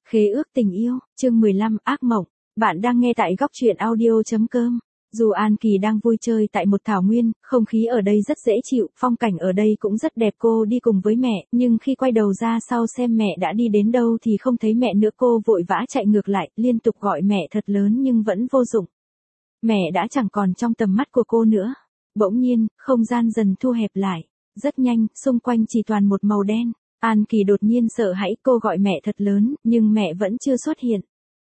Khế ước tình yêu, chương 15, ác mộng. Bạn đang nghe tại góc truyện audio.com. Dù An Kỳ đang vui chơi tại một thảo nguyên, không khí ở đây rất dễ chịu, phong cảnh ở đây cũng rất đẹp. Cô đi cùng với mẹ, nhưng khi quay đầu ra sau xem mẹ đã đi đến đâu thì không thấy mẹ nữa. Cô vội vã chạy ngược lại, liên tục gọi mẹ thật lớn nhưng vẫn vô dụng. Mẹ đã chẳng còn trong tầm mắt của cô nữa. Bỗng nhiên, không gian dần thu hẹp lại. Rất nhanh, xung quanh chỉ toàn một màu đen. An Kỳ đột nhiên sợ hãi, cô gọi mẹ thật lớn, nhưng mẹ vẫn chưa xuất hiện.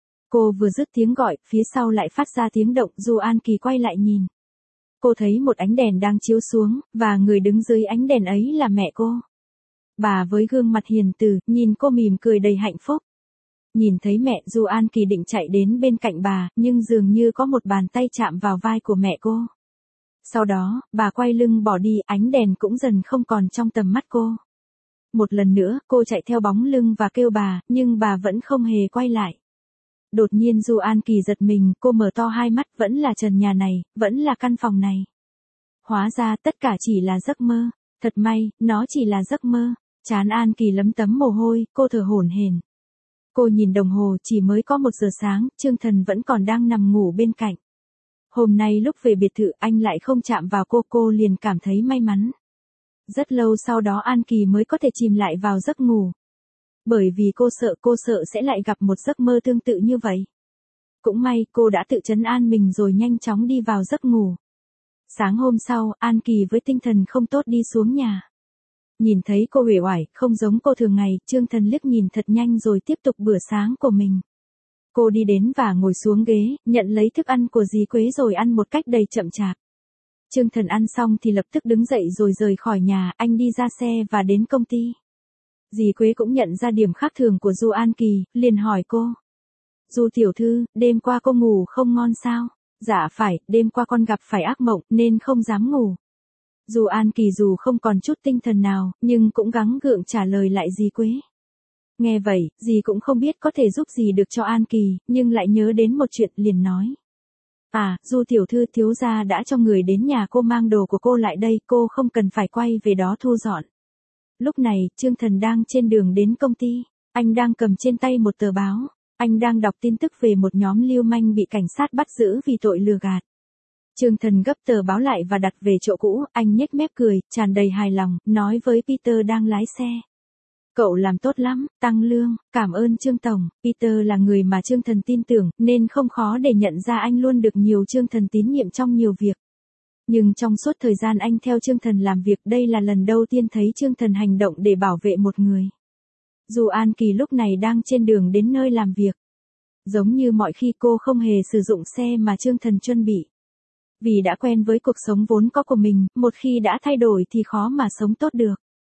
Cô vừa dứt tiếng gọi, phía sau lại phát ra tiếng động. Dù An Kỳ quay lại nhìn, cô thấy một ánh đèn đang chiếu xuống, và người đứng dưới ánh đèn ấy là mẹ cô. Bà với gương mặt hiền từ, nhìn cô mỉm cười đầy hạnh phúc. Nhìn thấy mẹ, dù An Kỳ định chạy đến bên cạnh bà, nhưng dường như có một bàn tay chạm vào vai của mẹ cô. Sau đó, bà quay lưng bỏ đi, ánh đèn cũng dần không còn trong tầm mắt cô. Một lần nữa, cô chạy theo bóng lưng và kêu bà, nhưng bà vẫn không hề quay lại. Đột nhiên dù An Kỳ giật mình, cô mở to hai mắt, vẫn là trần nhà này, vẫn là căn phòng này. Hóa ra tất cả chỉ là giấc mơ. Thật may, nó chỉ là giấc mơ. Trán An Kỳ lấm tấm mồ hôi, cô thở hổn hển. Cô nhìn đồng hồ, chỉ mới có 1 giờ sáng, Trương Thần vẫn còn đang nằm ngủ bên cạnh. Hôm nay lúc về biệt thự anh lại không chạm vào cô liền cảm thấy may mắn. Rất lâu sau đó An Kỳ mới có thể chìm lại vào giấc ngủ. Bởi vì cô sợ sẽ lại gặp một giấc mơ tương tự như vậy. Cũng may cô đã tự trấn an mình rồi nhanh chóng đi vào giấc ngủ. Sáng hôm sau, An Kỳ với tinh thần không tốt đi xuống nhà. Nhìn thấy cô uể oải, không giống cô thường ngày, Trương Thần liếc nhìn thật nhanh rồi tiếp tục bữa sáng của mình. Cô đi đến và ngồi xuống ghế, nhận lấy thức ăn của dì Quế rồi ăn một cách đầy chậm chạp. Trương Thần ăn xong thì lập tức đứng dậy rồi rời khỏi nhà, anh đi ra xe và đến công ty. Dì Quế cũng nhận ra điểm khác thường của Du An Kỳ, liền hỏi cô. Du tiểu thư, đêm qua cô ngủ không ngon sao? Dạ phải, đêm qua con gặp phải ác mộng nên không dám ngủ. Du An Kỳ dù không còn chút tinh thần nào, nhưng cũng gắng gượng trả lời lại dì Quế. Nghe vậy, dì cũng không biết có thể giúp gì được cho An Kỳ, nhưng lại nhớ đến một chuyện liền nói. À, Du tiểu thư, thiếu gia đã cho người đến nhà cô mang đồ của cô lại đây, cô không cần phải quay về đó thu dọn. Lúc này, Trương Thần đang trên đường đến công ty, anh đang cầm trên tay một tờ báo, anh đang đọc tin tức về một nhóm lưu manh bị cảnh sát bắt giữ vì tội lừa gạt. Trương Thần gấp tờ báo lại và đặt về chỗ cũ, anh nhếch mép cười, tràn đầy hài lòng, nói với Peter đang lái xe. Cậu làm tốt lắm, tăng lương, cảm ơn Trương Tổng. Peter là người mà Trương Thần tin tưởng, nên không khó để nhận ra anh luôn được nhiều Trương Thần tín nhiệm trong nhiều việc. Nhưng trong suốt thời gian anh theo Trương Thần làm việc, đây là lần đầu tiên thấy Trương Thần hành động để bảo vệ một người. Dù An Kỳ lúc này đang trên đường đến nơi làm việc. Giống như mọi khi cô không hề sử dụng xe mà Trương Thần chuẩn bị. Vì đã quen với cuộc sống vốn có của mình, một khi đã thay đổi thì khó mà sống tốt được.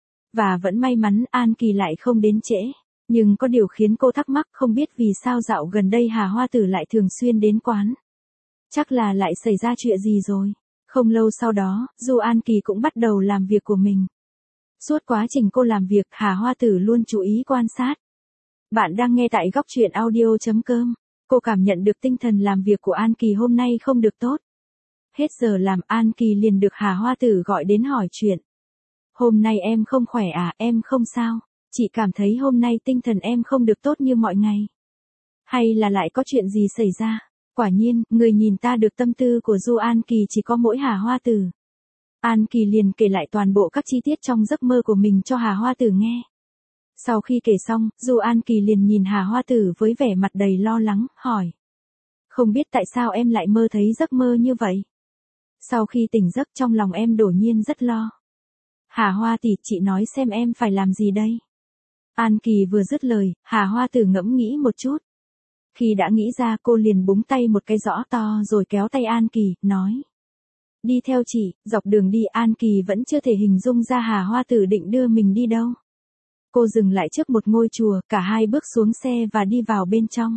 Và vẫn may mắn An Kỳ lại không đến trễ. Nhưng có điều khiến cô thắc mắc, không biết vì sao dạo gần đây Hà Hoa Tử lại thường xuyên đến quán. Chắc là lại xảy ra chuyện gì rồi. Không lâu sau đó, Du An Kỳ cũng bắt đầu làm việc của mình. Suốt quá trình cô làm việc, Hà Hoa Tử luôn chú ý quan sát. Bạn đang nghe tại góc truyện audio.com. Cô cảm nhận được tinh thần làm việc của An Kỳ hôm nay không được tốt. Hết giờ làm, An Kỳ liền được Hà Hoa Tử gọi đến hỏi chuyện. Hôm nay em không khỏe à? Em không sao. Chị cảm thấy hôm nay tinh thần em không được tốt như mọi ngày. Hay là lại có chuyện gì xảy ra? Quả nhiên, người nhìn ta được tâm tư của Du An Kỳ chỉ có mỗi Hà Hoa Tử. An Kỳ liền kể lại toàn bộ các chi tiết trong giấc mơ của mình cho Hà Hoa Tử nghe. Sau khi kể xong, Du An Kỳ liền nhìn Hà Hoa Tử với vẻ mặt đầy lo lắng, hỏi. Không biết tại sao em lại mơ thấy giấc mơ như vậy? Sau khi tỉnh giấc trong lòng em đột nhiên rất lo. Hà Hoa tỷ, chị nói xem em phải làm gì đây? An Kỳ vừa dứt lời, Hà Hoa Tử ngẫm nghĩ một chút. Khi đã nghĩ ra cô liền búng tay một cái giõ to rồi kéo tay An Kỳ, nói. Đi theo chị, dọc đường đi An Kỳ vẫn chưa thể hình dung ra Hà Hoa Tử định đưa mình đi đâu. Cô dừng lại trước một ngôi chùa, cả hai bước xuống xe và đi vào bên trong.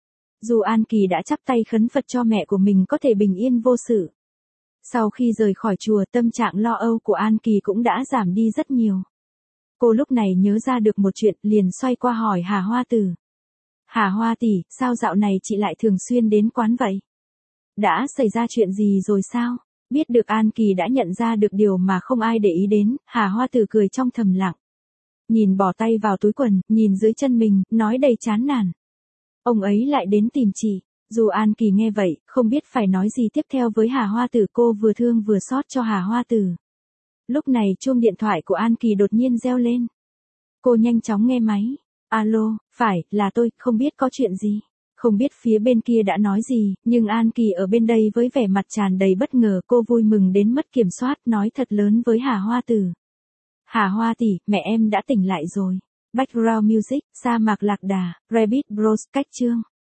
Dù An Kỳ đã chắp tay khấn Phật cho mẹ của mình có thể bình yên vô sự. Sau khi rời khỏi chùa, tâm trạng lo âu của An Kỳ cũng đã giảm đi rất nhiều. Cô lúc này nhớ ra được một chuyện, liền xoay qua hỏi Hà Hoa Tử. Hà Hoa tỷ, sao dạo này chị lại thường xuyên đến quán vậy? Đã xảy ra chuyện gì rồi sao? Biết được An Kỳ đã nhận ra được điều mà không ai để ý đến, Hà Hoa Tử cười trong thầm lặng. nhìn bỏ tay vào túi quần, nhìn dưới chân mình, nói đầy chán nản. Ông ấy lại đến tìm chị. Dù An Kỳ nghe vậy, không biết phải nói gì tiếp theo với Hà Hoa Tử, cô vừa thương vừa xót cho Hà Hoa Tử. Lúc này chuông điện thoại của An Kỳ đột nhiên reo lên. Cô nhanh chóng nghe máy. Alo, phải, là tôi, không biết có chuyện gì. Không biết phía bên kia đã nói gì, nhưng An Kỳ ở bên đây với vẻ mặt tràn đầy bất ngờ, cô vui mừng đến mất kiểm soát, nói thật lớn với Hà Hoa Tử. Hà Hoa tỷ, mẹ em đã tỉnh lại rồi. Background music, sa mạc lạc đà, Rabbit Bros cách chương.